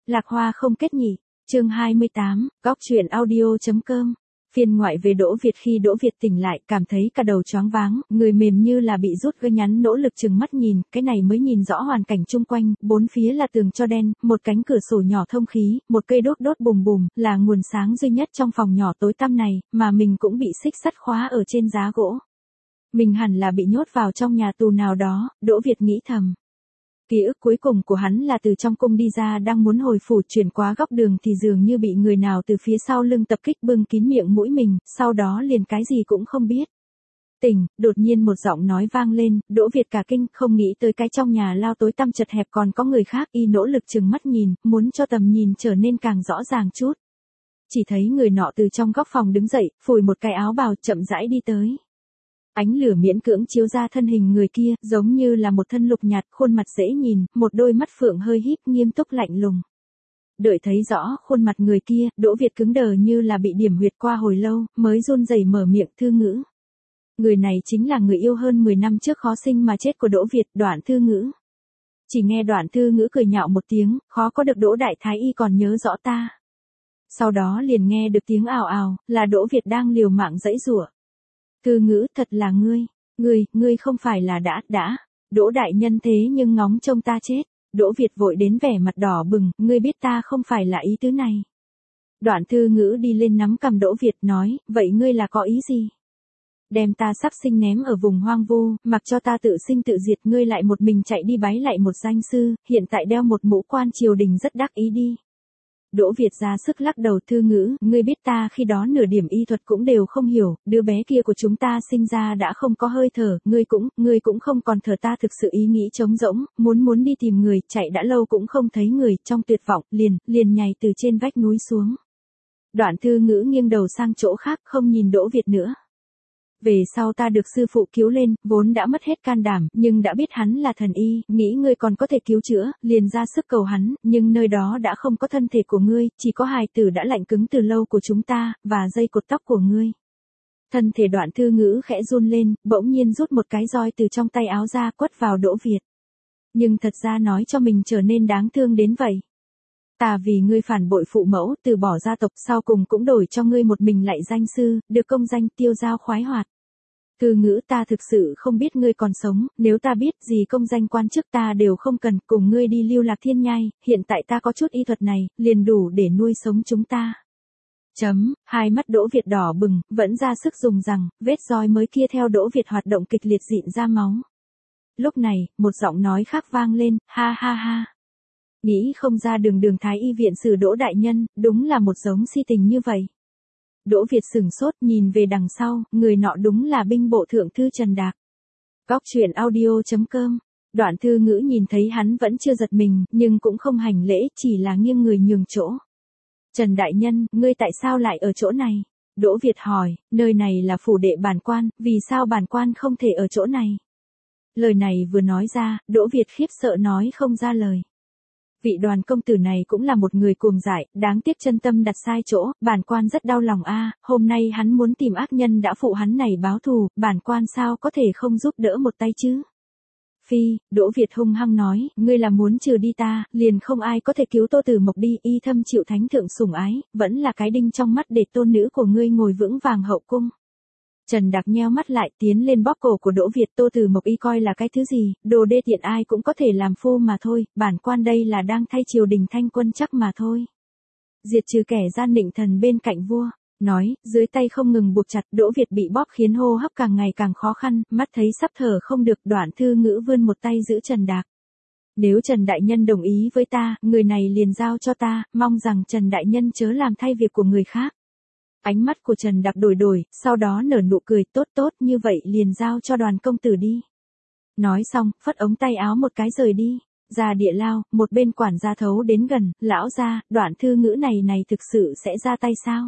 Lạc Hoa không kết nhỉ. Chương 28, góc truyện audio.com. Phiên ngoại về Đỗ Việt. Khi Đỗ Việt tỉnh lại, cảm thấy cả đầu choáng váng, người mềm như là bị rút gân nhắn, nỗ lực trừng mắt nhìn, cái này mới nhìn rõ hoàn cảnh chung quanh, bốn phía là tường tro đen, một cánh cửa sổ nhỏ thông khí, một cây đốt đốt bùm bùm, là nguồn sáng duy nhất trong phòng nhỏ tối tăm này, mà mình cũng bị xích sắt khóa ở trên giá gỗ. Mình hẳn là bị nhốt vào trong nhà tù nào đó, Đỗ Việt nghĩ thầm. Ký ức cuối cùng của hắn là từ trong cung đi ra, đang muốn hồi phủ chuyển qua góc đường thì dường như bị người nào từ phía sau lưng tập kích, bưng kín miệng mũi mình, sau đó liền cái gì cũng không biết. Tỉnh, đột nhiên một giọng nói vang lên, Đỗ Việt cả kinh, không nghĩ tới cái trong nhà lao tối tăm chật hẹp còn có người khác, y nỗ lực trừng mắt nhìn, muốn cho tầm nhìn trở nên càng rõ ràng chút. Chỉ thấy người nọ từ trong góc phòng đứng dậy, phủi một cái áo bào, chậm rãi đi tới. Ánh lửa miễn cưỡng chiếu ra thân hình người kia, giống như là một thân lục nhạt, khuôn mặt dễ nhìn, một đôi mắt phượng hơi híp, nghiêm túc lạnh lùng. Đợi thấy rõ khuôn mặt người kia, Đỗ Việt cứng đờ như là bị điểm huyệt qua hồi lâu, mới run rẩy mở miệng Thư Ngữ. Người này chính là người yêu hơn 10 năm trước khó sinh mà chết của Đỗ Việt, Đoạn Thư Ngữ. Chỉ nghe Đoạn Thư Ngữ cười nhạo một tiếng, khó có được Đỗ đại thái y còn nhớ rõ ta. Sau đó liền nghe được tiếng ào ào, là Đỗ Việt đang liều mạng giãy giụa. Thư Ngữ, thật là ngươi không phải là đã, Đỗ đại nhân thế nhưng ngóng trông ta chết. Đỗ Việt vội đến vẻ mặt đỏ bừng, ngươi biết ta không phải là ý tứ này. Đoạn Thư Ngữ đi lên nắm cằm Đỗ Việt nói, vậy ngươi là có ý gì? Đem ta sắp sinh ném ở vùng hoang vu, mặc cho ta tự sinh tự diệt, ngươi lại một mình chạy đi bái lại một danh sư, hiện tại đeo một mũ quan triều đình rất đắc ý đi. Đỗ Việt ra sức lắc đầu. Thư Ngữ, ngươi biết ta khi đó nửa điểm y thuật cũng đều không hiểu, đứa bé kia của chúng ta sinh ra đã không có hơi thở, ngươi cũng không còn thở, ta thực sự ý nghĩ trống rỗng, muốn đi tìm người, chạy đã lâu cũng không thấy người, trong tuyệt vọng, liền nhảy từ trên vách núi xuống. Đoạn Thư Ngữ nghiêng đầu sang chỗ khác, không nhìn Đỗ Việt nữa. Về sau ta được sư phụ cứu lên, vốn đã mất hết can đảm, nhưng đã biết hắn là thần y, nghĩ ngươi còn có thể cứu chữa, liền ra sức cầu hắn, nhưng nơi đó đã không có thân thể của ngươi, chỉ có hài tử đã lạnh cứng từ lâu của chúng ta, và dây cột tóc của ngươi. Thân thể Đoạn Thư Ngữ khẽ run lên, bỗng nhiên rút một cái roi từ trong tay áo ra, quất vào Đỗ Việt. Nhưng thật ra nói cho mình trở nên đáng thương đến vậy. Ta vì ngươi phản bội phụ mẫu, từ bỏ gia tộc, sau cùng cũng đổi cho ngươi một mình lại danh sư, được công danh tiêu dao khoái hoạt. Thư Ngữ, ta thực sự không biết ngươi còn sống, nếu ta biết gì công danh quan chức ta đều không cần, cùng ngươi đi lưu lạc thiên nhai, hiện tại ta có chút y thuật này, liền đủ để nuôi sống chúng ta. Hai mắt Đỗ Việt đỏ bừng, vẫn ra sức dùng rằng, vết roi mới kia theo Đỗ Việt hoạt động kịch liệt dịn ra máu. Lúc này, một giọng nói khác vang lên, ha ha ha. Nghĩ không ra đường thái y viện sử Đỗ đại nhân, đúng là một giống si tình như vậy. Đỗ Việt sửng sốt, nhìn về đằng sau, người nọ đúng là binh bộ thượng thư Trần Đạc. Góc truyện audio.com. Đoạn Thư Ngữ nhìn thấy hắn vẫn chưa giật mình, nhưng cũng không hành lễ, chỉ là nghiêng người nhường chỗ. Trần đại nhân, ngươi tại sao lại ở chỗ này? Đỗ Việt hỏi, nơi này là phủ đệ bản quan, vì sao bản quan không thể ở chỗ này? Lời này vừa nói ra, Đỗ Việt khiếp sợ nói không ra lời. Vị Đoàn công tử này cũng là một người cuồng dại, đáng tiếc chân tâm đặt sai chỗ, bản quan rất đau lòng a, hôm nay hắn muốn tìm ác nhân đã phụ hắn này báo thù, bản quan sao có thể không giúp đỡ một tay chứ? Phi, Đỗ Việt hung hăng nói, ngươi là muốn trừ đi ta, liền không ai có thể cứu Tô Tử Mộc đi, y thâm chịu thánh thượng sủng ái, vẫn là cái đinh trong mắt để tôn nữ của ngươi ngồi vững vàng hậu cung. Trần Đạc nheo mắt lại, tiến lên bóp cổ của Đỗ Việt. Tô Tử Mộc y coi là cái thứ gì, đồ đê tiện ai cũng có thể làm phu mà thôi, bản quan đây là đang thay triều đình thanh quân chắc mà thôi. Diệt trừ kẻ gian định thần bên cạnh vua. Nói, dưới tay không ngừng buộc chặt, Đỗ Việt bị bóp khiến hô hấp càng ngày càng khó khăn, mắt thấy sắp thở không được, Đoạn Thư Ngữ vươn một tay giữ Trần Đạc. Nếu Trần đại nhân đồng ý với ta, người này liền giao cho ta, mong rằng Trần đại nhân chớ làm thay việc của người khác. Ánh mắt của Trần Đạc đổi, sau đó nở nụ cười, tốt, như vậy liền giao cho Đoàn công tử đi. Nói xong, phất ống tay áo một cái rời đi. Ra địa lao, một bên quản gia thấu đến gần, lão gia, Đoạn Thư Ngữ này thực sự sẽ ra tay sao?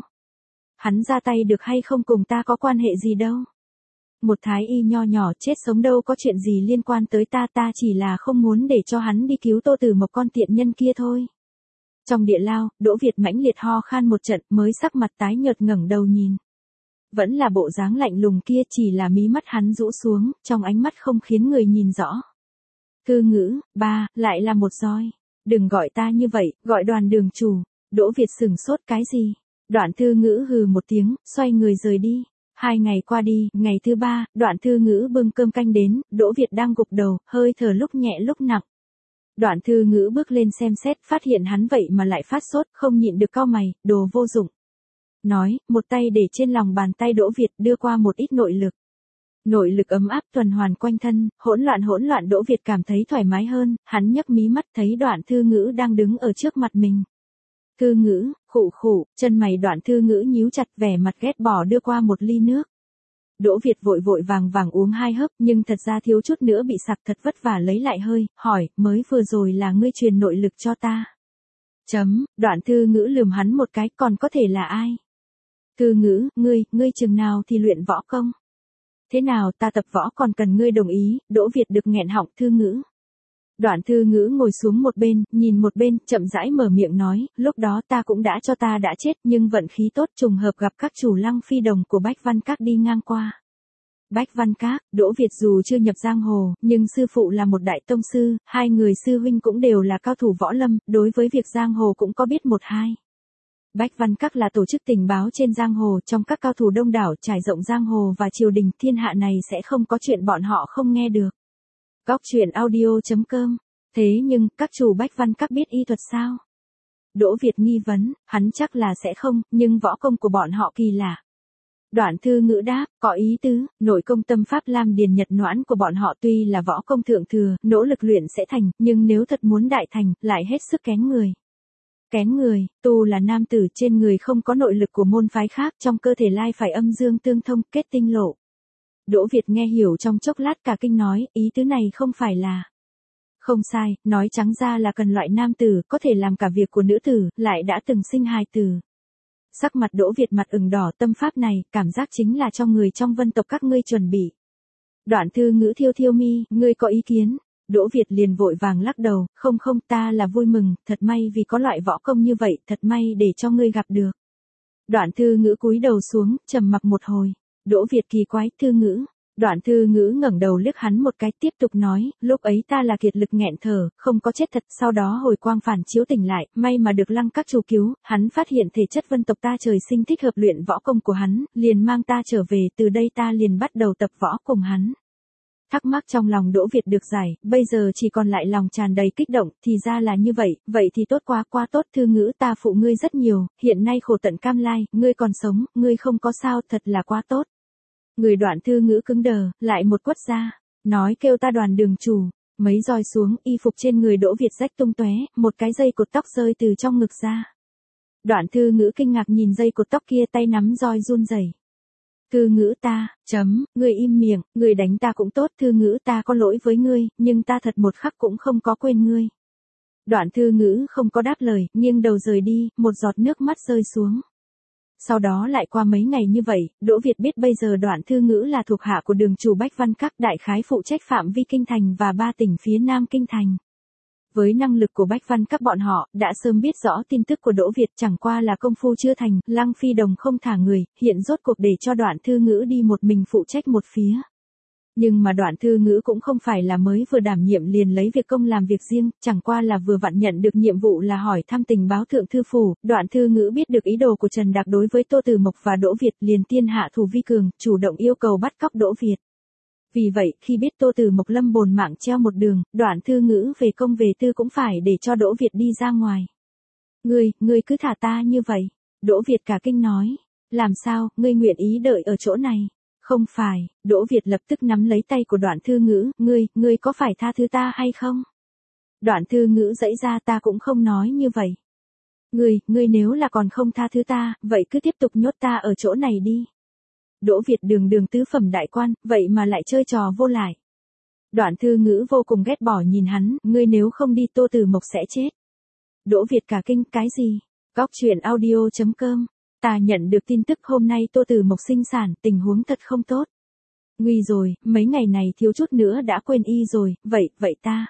Hắn ra tay được hay không cùng ta có quan hệ gì đâu. Một thái y nho nhỏ chết sống đâu có chuyện gì liên quan tới ta chỉ là không muốn để cho hắn đi cứu Tô Tử Mộc con tiện nhân kia thôi. Trong địa lao, Đỗ Việt mãnh liệt ho khan một trận, mới sắc mặt tái nhợt ngẩng đầu nhìn. Vẫn là bộ dáng lạnh lùng kia, chỉ là mí mắt hắn rũ xuống, trong ánh mắt không khiến người nhìn rõ. Thư Ngữ, lại là một roi. Đừng gọi ta như vậy, gọi Đoàn đường chủ. Đỗ Việt sửng sốt cái gì? Đoạn Thư Ngữ hừ một tiếng, xoay người rời đi. 2 ngày qua đi, ngày thứ 3, Đoạn Thư Ngữ bưng cơm canh đến, Đỗ Việt đang gục đầu, hơi thở lúc nhẹ lúc nặng. Đoạn Thư Ngữ bước lên xem xét, phát hiện hắn vậy mà lại phát sốt, không nhịn được cau mày, đồ vô dụng. Nói, một tay để trên lòng bàn tay Đỗ Việt đưa qua một ít nội lực. Nội lực ấm áp tuần hoàn quanh thân, hỗn loạn Đỗ Việt cảm thấy thoải mái hơn, hắn nhấc mí mắt thấy Đoạn Thư Ngữ đang đứng ở trước mặt mình. Thư Ngữ, khụ khụ, chân mày Đoạn Thư Ngữ nhíu chặt, vẻ mặt ghét bỏ đưa qua một ly nước. Đỗ Việt vội vàng uống 2 hớp, nhưng thật ra thiếu chút nữa bị sặc, thật vất vả lấy lại hơi, hỏi, mới vừa rồi là ngươi truyền nội lực cho ta. Đoạn Thư Ngữ lườm hắn một cái, còn có thể là ai? Thư Ngữ, ngươi chừng nào thì luyện võ công? Thế nào, ta tập võ còn cần ngươi đồng ý? Đỗ Việt được nghẹn họng. Thư Ngữ. Đoạn Thư Ngữ ngồi xuống một bên, nhìn một bên, chậm rãi mở miệng nói, lúc đó ta cũng đã cho ta đã chết, nhưng vận khí tốt trùng hợp gặp các chủ Lăng Phi Đồng của Bách Văn Các đi ngang qua. Bách Văn Các, Đỗ Việt dù chưa nhập giang hồ, nhưng sư phụ là một đại tông sư, 2 người sư huynh cũng đều là cao thủ võ lâm, đối với việc giang hồ cũng có biết 1-2. Bách Văn Các là tổ chức tình báo trên giang hồ, trong các cao thủ đông đảo trải rộng giang hồ và triều đình, thiên hạ này sẽ không có chuyện bọn họ không nghe được. Góc truyện audio.com. Thế nhưng, các chủ Bách Văn Các biết y thuật sao? Đỗ Việt nghi vấn, hắn chắc là sẽ không, nhưng võ công của bọn họ kỳ lạ. Đoạn Thư Ngữ đáp, có ý tứ, nội công tâm pháp Lam Điền Nhật Noãn của bọn họ tuy là võ công thượng thừa, nỗ lực luyện sẽ thành, nhưng nếu thật muốn đại thành, lại hết sức kén người. Kén người, tu là nam tử, trên người không có nội lực của môn phái khác, trong cơ thể lai phải âm dương tương thông, kết tinh lộ. Đỗ Việt nghe hiểu trong chốc lát cả kinh nói, ý tứ này không phải là... Không sai, nói trắng ra là cần loại nam tử, có thể làm cả việc của nữ tử, lại đã từng sinh hài tử. Sắc mặt Đỗ Việt mặt ửng đỏ, tâm pháp này, cảm giác chính là cho người trong vân tộc các ngươi chuẩn bị. Đoạn Thư Ngữ thiêu mi, ngươi có ý kiến? Đỗ Việt liền vội vàng lắc đầu, không, ta là vui mừng, thật may vì có loại võ công như vậy, thật may để cho ngươi gặp được. Đoạn Thư Ngữ cúi đầu xuống, trầm mặc một hồi. Đỗ Việt kỳ quái, Thư Ngữ. Đoạn Thư Ngữ ngẩng đầu liếc hắn một cái, tiếp tục nói, lúc ấy ta là kiệt lực nghẹn thở, không có chết thật, sau đó hồi quang phản chiếu tỉnh lại, may mà được Lăng Các chủ cứu, hắn phát hiện thể chất vân tộc ta trời sinh thích hợp luyện võ công của hắn, liền mang ta trở về, từ đây ta liền bắt đầu tập võ cùng hắn. Thắc mắc trong lòng Đỗ Việt được giải, bây giờ chỉ còn lại lòng tràn đầy kích động, thì ra là như vậy thì tốt quá tốt. Thư Ngữ, ta phụ ngươi rất nhiều, hiện nay khổ tận cam lai, ngươi còn sống, ngươi không có sao, thật là quá tốt. Người Đoạn Thư Ngữ cứng đờ, lại một quất ra, nói kêu ta Đoàn đường chủ, mấy roi xuống, y phục trên người Đỗ Việt rách tung tóe, một cái dây cột tóc rơi từ trong ngực ra. Đoạn Thư Ngữ kinh ngạc nhìn dây cột tóc kia, tay nắm roi run rẩy. Thư Ngữ ta, ngươi im miệng, ngươi đánh ta cũng tốt, Thư Ngữ ta có lỗi với ngươi, nhưng ta thật một khắc cũng không có quên ngươi. Đoạn Thư Ngữ không có đáp lời, nghiêng đầu rời đi, một giọt nước mắt rơi xuống. Sau đó lại qua mấy ngày như vậy, Đỗ Việt biết bây giờ Đoạn Thư Ngữ là thuộc hạ của đường chủ Bách Văn Các, đại khái phụ trách phạm vi kinh thành và 3 tỉnh phía nam kinh thành. Với năng lực của Bách Văn Các bọn họ, đã sớm biết rõ tin tức của Đỗ Việt, chẳng qua là công phu chưa thành, Lăng Phi Đồng không thả người, hiện rốt cuộc để cho Đoạn Thư Ngữ đi một mình phụ trách một phía. Nhưng mà Đoạn Thư Ngữ cũng không phải là mới vừa đảm nhiệm liền lấy việc công làm việc riêng, chẳng qua là vừa vặn nhận được nhiệm vụ là hỏi thăm tình báo thượng thư phủ. Đoạn Thư Ngữ biết được ý đồ của Trần Đạc đối với Tô Tử Mộc và Đỗ Việt, liền tiên hạ thủ vi cường, chủ động yêu cầu bắt cóc Đỗ Việt. Vì vậy, khi biết Tô Tử Mộc lâm bồn mạng treo một đường, Đoạn Thư Ngữ về công về tư cũng phải để cho Đỗ Việt đi ra ngoài. Ngươi cứ thả ta như vậy. Đỗ Việt cả kinh nói. Làm sao, ngươi nguyện ý đợi ở chỗ này? Không phải, Đỗ Việt lập tức nắm lấy tay của Đoạn Thư Ngữ, ngươi có phải tha thứ ta hay không? Đoạn Thư Ngữ giãy ra, ta cũng không nói như vậy. Ngươi nếu là còn không tha thứ ta, vậy cứ tiếp tục nhốt ta ở chỗ này đi. Đỗ Việt đường tứ phẩm đại quan, vậy mà lại chơi trò vô lại. Đoạn Thư Ngữ vô cùng ghét bỏ nhìn hắn, ngươi nếu không đi Tô Tử Mộc sẽ chết. Đỗ Việt cả kinh, cái gì? Góc truyện audio.com. Ta nhận được tin tức hôm nay Tô Tử Mộc sinh sản, tình huống thật không tốt. Nguy rồi, mấy ngày này thiếu chút nữa đã quên y rồi, vậy ta.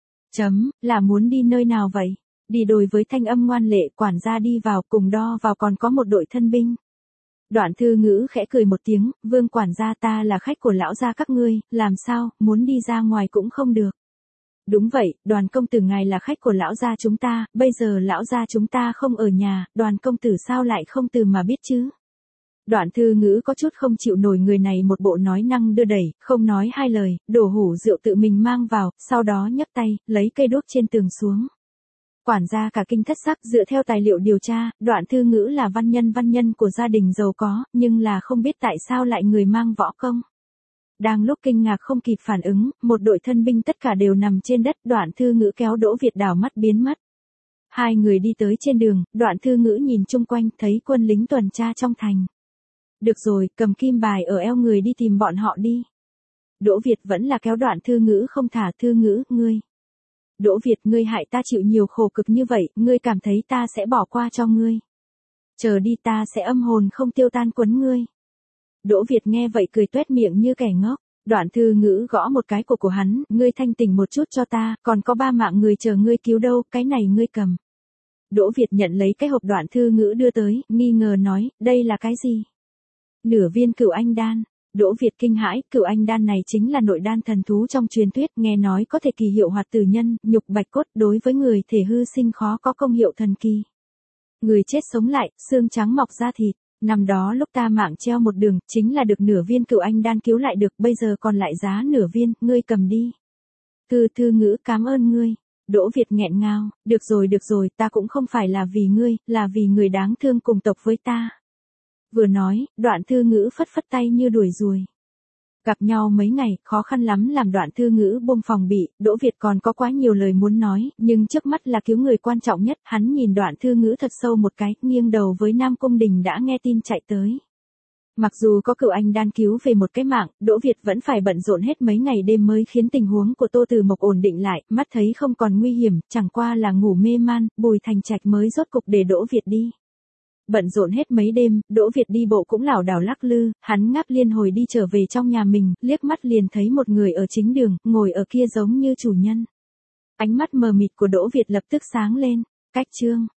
Là muốn đi nơi nào vậy? Đi đồi với thanh âm ngoan lệ, quản gia đi vào, cùng đo vào còn có một đội thân binh. Đoạn Thư Ngữ khẽ cười một tiếng, Vương quản gia, ta là khách của lão gia các ngươi, làm sao, muốn đi ra ngoài cũng không được. Đúng vậy, Đoàn công tử ngài là khách của lão gia chúng ta, bây giờ lão gia chúng ta không ở nhà, Đoàn công tử sao lại không từ mà biết chứ? Đoạn Thư Ngữ có chút không chịu nổi người này, một bộ nói năng đưa đẩy, không nói hai lời, đổ hủ rượu tự mình mang vào, sau đó nhấc tay, lấy cây đuốc trên tường xuống. Quản gia cả kinh thất sắc, dựa theo tài liệu điều tra, Đoạn Thư Ngữ là văn nhân của gia đình giàu có, nhưng là không biết tại sao lại người mang võ công. Đang lúc kinh ngạc không kịp phản ứng, một đội thân binh tất cả đều nằm trên đất, Đoạn Thư Ngữ kéo Đỗ Việt đảo mắt biến mất. Hai người đi tới trên đường, Đoạn Thư Ngữ nhìn chung quanh, thấy quân lính tuần tra trong thành. Được rồi, cầm kim bài ở eo người đi tìm bọn họ đi. Đỗ Việt vẫn là kéo Đoạn Thư Ngữ không thả. Thư Ngữ, ngươi. Đỗ Việt, ngươi hại ta chịu nhiều khổ cực như vậy, ngươi cảm thấy ta sẽ bỏ qua cho ngươi. Chờ đi, ta sẽ âm hồn không tiêu tan quấn ngươi. Đỗ Việt nghe vậy cười tuét miệng như kẻ ngốc. Đoạn Thư Ngữ gõ một cái cổ của hắn, ngươi thanh tỉnh một chút cho ta, còn có 3 mạng người chờ ngươi cứu đâu, cái này ngươi cầm. Đỗ Việt nhận lấy cái hộp Đoạn Thư Ngữ đưa tới, nghi ngờ nói, đây là cái gì? Nửa viên Cửu Anh đan. Đỗ Việt kinh hãi, Cửu Anh đan này chính là nội đan thần thú trong truyền thuyết, nghe nói có thể kỳ hiệu hoạt tử nhân, nhục bạch cốt, đối với người thể hư sinh khó có công hiệu thần kỳ. Người chết sống lại, xương trắng mọc ra thịt. Năm đó lúc ta mạng treo một đường, chính là được nửa viên Cửu Anh đan cứu lại được, bây giờ còn lại giá nửa viên, ngươi cầm đi. Thư Ngữ, cảm ơn ngươi. Đỗ Việt nghẹn ngào, được rồi, ta cũng không phải là vì ngươi, là vì người đáng thương cùng tộc với ta. Vừa nói, Đoạn Thư Ngữ phất phất tay như đuổi ruồi. Gặp nhau mấy ngày, khó khăn lắm làm Đoạn Thư Ngữ buông phòng bị, Đỗ Việt còn có quá nhiều lời muốn nói, nhưng trước mắt là cứu người quan trọng nhất, hắn nhìn Đoạn Thư Ngữ thật sâu một cái, nghiêng đầu với Nam Cung Đình đã nghe tin chạy tới. Mặc dù có Cửu Anh đan cứu về một cái mạng, Đỗ Việt vẫn phải bận rộn hết mấy ngày đêm mới khiến tình huống của Tô Từ Mộc ổn định lại, mắt thấy không còn nguy hiểm, chẳng qua là ngủ mê man, Bùi Thành Trạch mới rốt cục để Đỗ Việt đi. Bận rộn hết mấy đêm, Đỗ Việt đi bộ cũng lảo đảo lắc lư, hắn ngáp liên hồi đi trở về trong nhà mình, liếc mắt liền thấy một người ở chính đường, ngồi ở kia giống như chủ nhân. Ánh mắt mờ mịt của Đỗ Việt lập tức sáng lên, cách chương.